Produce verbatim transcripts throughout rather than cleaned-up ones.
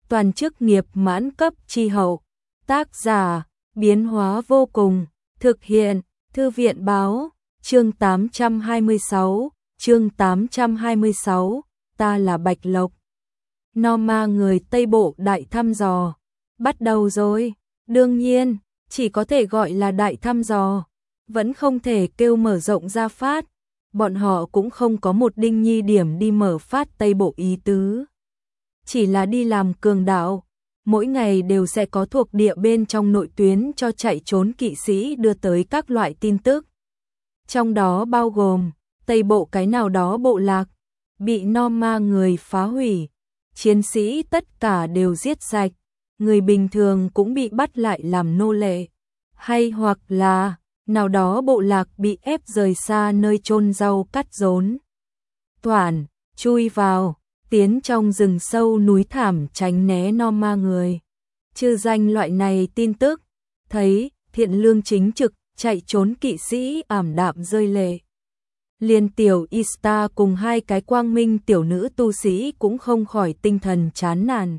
toàn chức nghiệp mãn cấp chi hậu. Tác giả, biến hóa vô cùng, thực hiện, Thư viện báo, chương tám trăm hai mươi sáu, chương tám trăm hai mươi sáu, ta là Bạch Lộc. Norma người Tây Bộ đại thăm dò, bắt đầu rồi, đương nhiên, chỉ có thể gọi là đại thăm dò, vẫn không thể kêu mở rộng ra phát, bọn họ cũng không có một đinh nhi điểm đi mở phát Tây Bộ ý tứ. Chỉ là đi làm cường đạo, mỗi ngày đều sẽ có thuộc địa bên trong nội tuyến cho chạy trốn kỵ sĩ đưa tới các loại tin tức. Trong đó bao gồm, Tây Bộ cái nào đó bộ lạc, bị Norma người phá hủy, chiến sĩ tất cả đều giết sạch, người bình thường cũng bị bắt lại làm nô lệ, hay hoặc là, nào đó bộ lạc bị ép rời xa nơi chôn rau cắt rốn. Toản, chui vào, tiến trong rừng sâu núi thảm tránh né Norma người. Trừ danh loại này tin tức, thấy thiện lương chính trực, chạy trốn kỵ sĩ ảm đạm rơi lệ. Liên tiểu Ista cùng hai cái quang minh tiểu nữ tu sĩ cũng không khỏi tinh thần chán nản.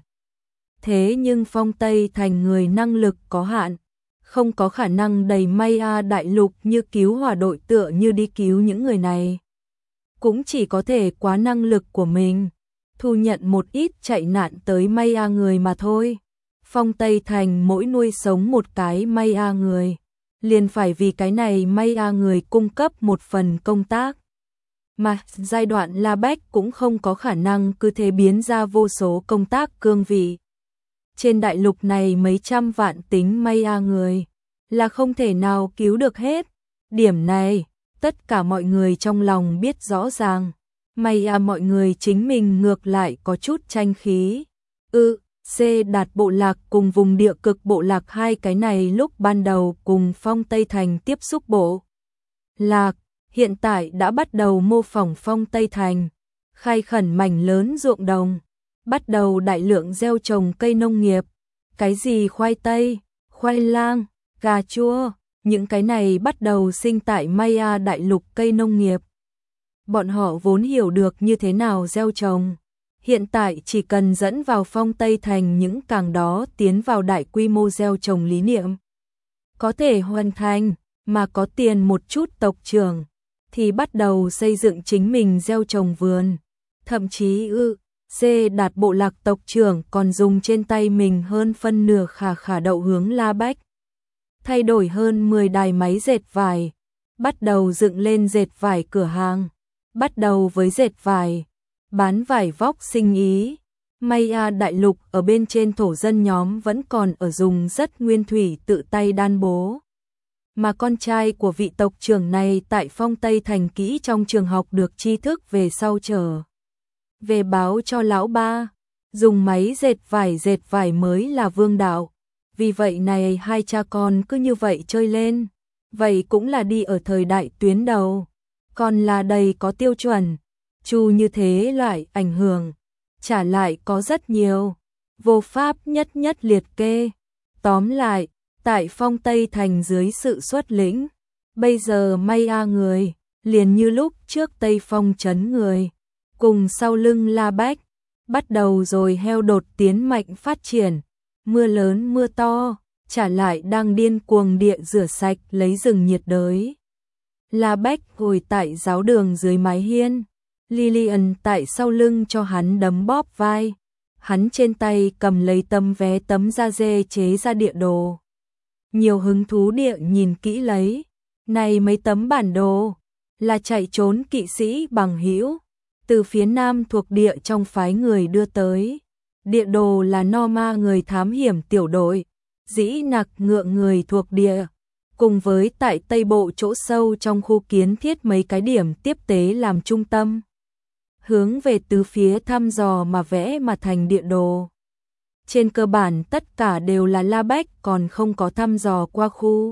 Thế nhưng Phong Tây Thành người năng lực có hạn, không có khả năng đầy Maya đại lục như cứu hỏa đội tựa như đi cứu những người này. Cũng chỉ có thể quá năng lực của mình, thu nhận một ít chạy nạn tới Maya người mà thôi. Phong Tây Thành mỗi nuôi sống một cái Maya người, liền phải vì cái này Maya người cung cấp một phần công tác. Mà giai đoạn La Bách cũng không có khả năng cứ thế biến ra vô số công tác cương vị. Trên đại lục này mấy trăm vạn tính Maya người, là không thể nào cứu được hết. Điểm này, tất cả mọi người trong lòng biết rõ ràng. Maya mọi người chính mình ngược lại có chút tranh khí. Ừ, C đạt bộ lạc cùng vùng địa cực bộ lạc hai cái này lúc ban đầu cùng Phong Tây Thành tiếp xúc bộ lạc, hiện tại đã bắt đầu mô phỏng Phong Tây Thành, khai khẩn mảnh lớn ruộng đồng, bắt đầu đại lượng gieo trồng cây nông nghiệp, cái gì khoai tây, khoai lang, cà chua, những cái này bắt đầu sinh tại Maya đại lục cây nông nghiệp. Bọn họ vốn hiểu được như thế nào gieo trồng, hiện tại chỉ cần dẫn vào Phong Tây Thành những càng đó tiến vào đại quy mô gieo trồng lý niệm. Có thể hoàn thành, mà có tiền một chút tộc trưởng, thì bắt đầu xây dựng chính mình gieo trồng vườn. Thậm chí ư, C đạt bộ lạc tộc trưởng còn dùng trên tay mình hơn phân nửa khả khả đậu hướng La Bách. Thay đổi hơn mười đài máy dệt vải, bắt đầu dựng lên dệt vải cửa hàng, bắt đầu với dệt vải, bán vải vóc sinh ý. Maya đại lục ở bên trên thổ dân nhóm vẫn còn ở dùng rất nguyên thủy tự tay đan bố. Mà con trai của vị tộc trưởng này tại Phong Tây Thành kỹ trong trường học được tri thức về sau trở về báo cho lão ba, dùng máy dệt vải dệt vải mới là vương đạo. Vì vậy này hai cha con cứ như vậy chơi lên, vậy cũng là đi ở thời đại tuyến đầu, còn là đầy có tiêu chuẩn. Chu như thế loại ảnh hưởng, trả lại có rất nhiều, vô pháp nhất nhất liệt kê. Tóm lại, tại Phong Tây Thành dưới sự xuất lĩnh, bây giờ Maya người, liền như lúc trước Tây Phong trấn người, cùng sau lưng La Bách, bắt đầu rồi heo đột tiến mạnh phát triển, mưa lớn mưa to, trả lại đang điên cuồng địa rửa sạch lấy rừng nhiệt đới. La Bách ngồi tại giáo đường dưới mái hiên, Lillian tại sau lưng cho hắn đấm bóp vai, hắn trên tay cầm lấy tấm vé tấm da dê chế ra địa đồ. Nhiều hứng thú địa nhìn kỹ lấy, này mấy tấm bản đồ, là chạy trốn kỵ sĩ bằng hữu từ phía nam thuộc địa trong phái người đưa tới. Địa đồ là Norma người thám hiểm tiểu đội, dĩ nặc ngựa người thuộc địa, cùng với tại Tây Bộ chỗ sâu trong khu kiến thiết mấy cái điểm tiếp tế làm trung tâm. Hướng về tứ phía thăm dò mà vẽ mà thành địa đồ. Trên cơ bản tất cả đều là La Bách còn không có thăm dò qua khu.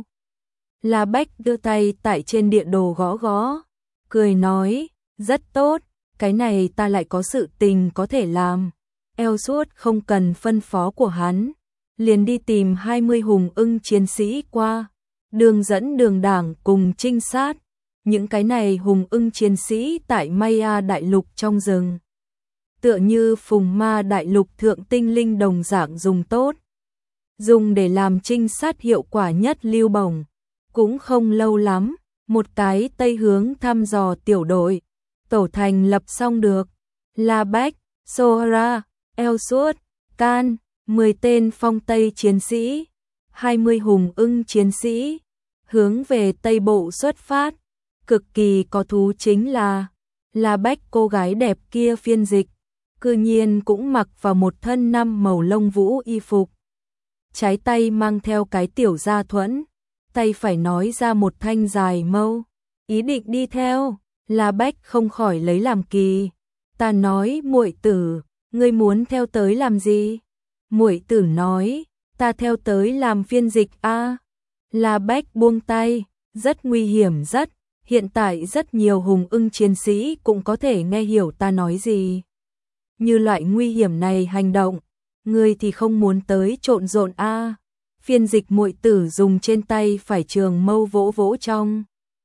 La Bách đưa tay tại trên địa đồ gõ gõ, cười nói, rất tốt, cái này ta lại có sự tình có thể làm. Ellsworth không cần phân phó của hắn, liền đi tìm hai mươi hùng ưng chiến sĩ qua, đường dẫn đường đảng cùng trinh sát. Những cái này hùng ưng chiến sĩ tại Maya đại lục trong rừng. tựa như phùng ma đại lục thượng tinh linh đồng dạng dùng tốt. Dùng để làm trinh sát hiệu quả nhất lưu bổng. Cũng không lâu lắm, một cái tây hướng thăm dò tiểu đội, tổ thành lập xong được. La Bách, Sohra, Elsut, Can, mười tên phong Tây chiến sĩ, hai mươi hùng ưng chiến sĩ, hướng về Tây Bộ xuất phát. Cực kỳ có thú chính là, La Bách cô gái đẹp kia phiên dịch, cư nhiên cũng mặc vào một thân năm màu lông vũ y phục. Trái tay mang theo cái tiểu gia thuẫn, tay phải nói ra một thanh dài mâu, ý định đi theo. La Bách không khỏi lấy làm kỳ. Ta nói, muội tử, ngươi muốn theo tới làm gì? Muội tử nói, ta theo tới làm phiên dịch a. À. La Bách buông tay, rất nguy hiểm rất, hiện tại rất nhiều hùng ưng chiến sĩ cũng có thể nghe hiểu ta nói gì. Như loại nguy hiểm này hành động, ngươi thì không muốn tới trộn rộn a. À. Phiên dịch muội tử dùng trên tay phải trường mâu vỗ vỗ trong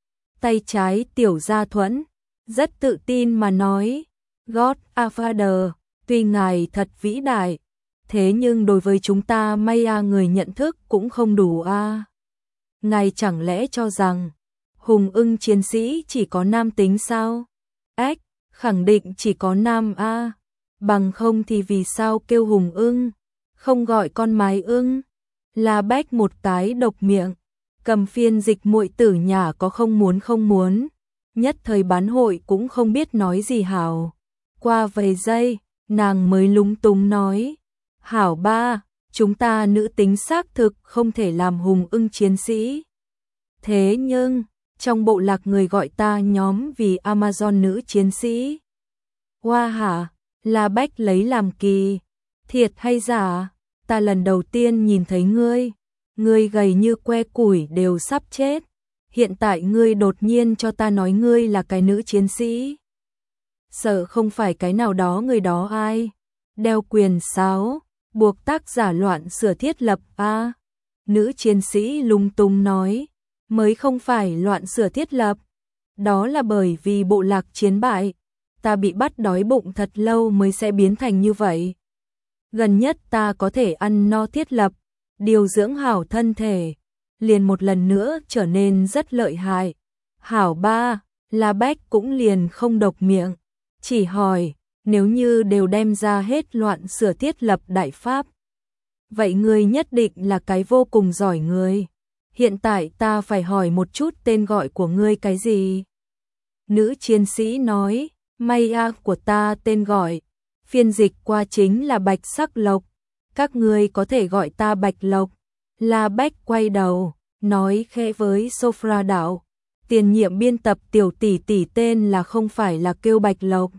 tay trái tiểu gia thuẫn, rất tự tin mà nói, God a Father, tuy ngài thật vĩ đại, thế nhưng đối với chúng ta Maya người nhận thức cũng không đủ a. À. Ngài chẳng lẽ cho rằng hùng ưng chiến sĩ chỉ có nam tính sao? Ách, khẳng định chỉ có nam a. À. Bằng không thì vì sao kêu hùng ưng, không gọi con mái ưng? La Bách một cái độc miệng, cầm phiên dịch muội tử nhà có không muốn không muốn, nhất thời bán hội cũng không biết nói gì hảo. Qua vài giây, nàng mới lúng túng nói, hảo ba, chúng ta nữ tính xác thực không thể làm hùng ưng chiến sĩ. Thế nhưng, trong bộ lạc người gọi ta nhóm vì Amazon nữ chiến sĩ. Hoa hả, La Bách lấy làm kỳ, thiệt hay giả, ta lần đầu tiên nhìn thấy ngươi. Ngươi gầy như que củi đều sắp chết, hiện tại ngươi đột nhiên cho ta nói ngươi là cái nữ chiến sĩ. Sợ không phải cái nào đó người đó ai? Đeo quyền sáo, buộc tác giả loạn sửa thiết lập a. À, nữ chiến sĩ lung tung nói, mới không phải loạn sửa thiết lập. Đó là bởi vì bộ lạc chiến bại, ta bị bắt đói bụng thật lâu mới sẽ biến thành như vậy. Gần nhất ta có thể ăn no thiết lập, điều dưỡng hảo thân thể, liền một lần nữa trở nên rất lợi hại. Hảo ba, La Bách cũng liền không độc miệng, chỉ hỏi, nếu như đều đem ra hết loạn sửa thiết lập đại pháp, vậy ngươi nhất định là cái vô cùng giỏi người. Hiện tại ta phải hỏi một chút tên gọi của ngươi cái gì? Nữ chiến sĩ nói, Maya của ta tên gọi, phiên dịch qua chính là Bạch Sắc Lộc. Các ngươi có thể gọi ta Bạch Lộc. La Bách quay đầu, nói khẽ với Sophra đạo, tiền nhiệm biên tập tiểu tỷ tỷ tên là không phải là kêu Bạch Lộc.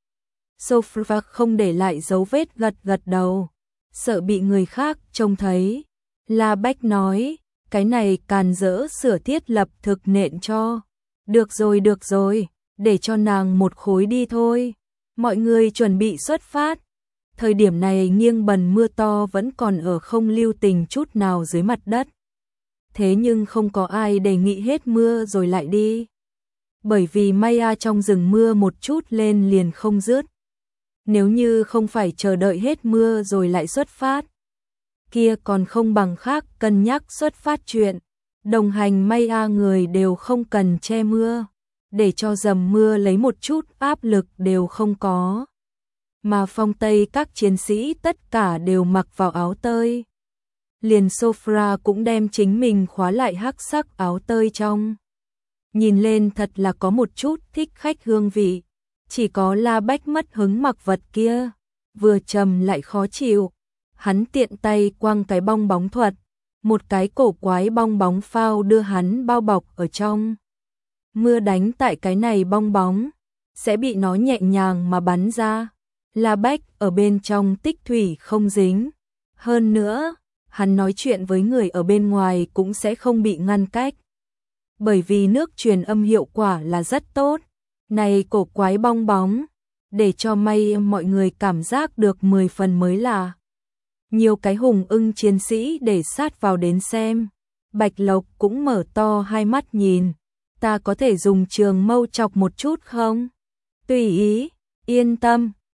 Sophra không để lại dấu vết gật gật đầu, sợ bị người khác trông thấy. La Bách nói, cái này càn dỡ sửa thiết lập thực nện cho. Được rồi được rồi, để cho nàng một khối đi thôi. Mọi người chuẩn bị xuất phát. Thời điểm này nghiêng bần mưa to vẫn còn ở không lưu tình chút nào dưới mặt đất. Thế nhưng không có ai đề nghị hết mưa rồi lại đi. Bởi vì Maya trong rừng mưa một chút lên liền không dứt. Nếu như không phải chờ đợi hết mưa rồi lại xuất phát, kia còn không bằng khác cân nhắc xuất phát chuyện. Đồng hành Maya người đều không cần che mưa, để cho dầm mưa lấy một chút áp lực đều không có. Mà phong Tây các chiến sĩ tất cả đều mặc vào áo tơi. Liền Sophra cũng đem chính mình khóa lại hắc sắc áo tơi trong. Nhìn lên thật là có một chút thích khách hương vị. Chỉ có La Bách mất hứng mặc vật kia, vừa trầm lại khó chịu. Hắn tiện tay quăng cái bong bóng thuật, một cái cổ quái bong bóng phao đưa hắn bao bọc ở trong. Mưa đánh tại cái này bong bóng, sẽ bị nó nhẹ nhàng mà bắn ra. La Bách ở bên trong tích thủy không dính. Hơn nữa, hắn nói chuyện với người ở bên ngoài cũng sẽ không bị ngăn cách. Bởi vì nước truyền âm hiệu quả là rất tốt. Này cổ quái bong bóng, để cho may mọi người cảm giác được mười phần mới là. Nhiều cái hùng ưng chiến sĩ để sát vào đến xem. Bạch Lộc cũng mở to hai mắt nhìn. Ta có thể dùng trường mâu chọc một chút không? Tùy ý, yên tâm,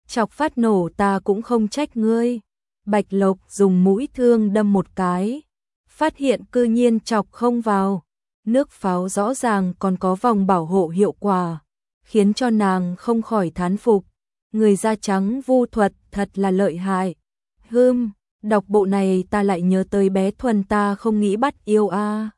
chọc phát nổ ta cũng không trách ngươi. Bạch Lộc dùng mũi thương đâm một cái, phát hiện cư nhiên chọc không vào. Nước pháo rõ ràng còn có vòng bảo hộ hiệu quả, khiến cho nàng không khỏi thán phục. Người da trắng vu thuật thật là lợi hại. Hừm, đọc bộ này ta lại nhớ tới bé Thuần ta không nghĩ bắt yêu a.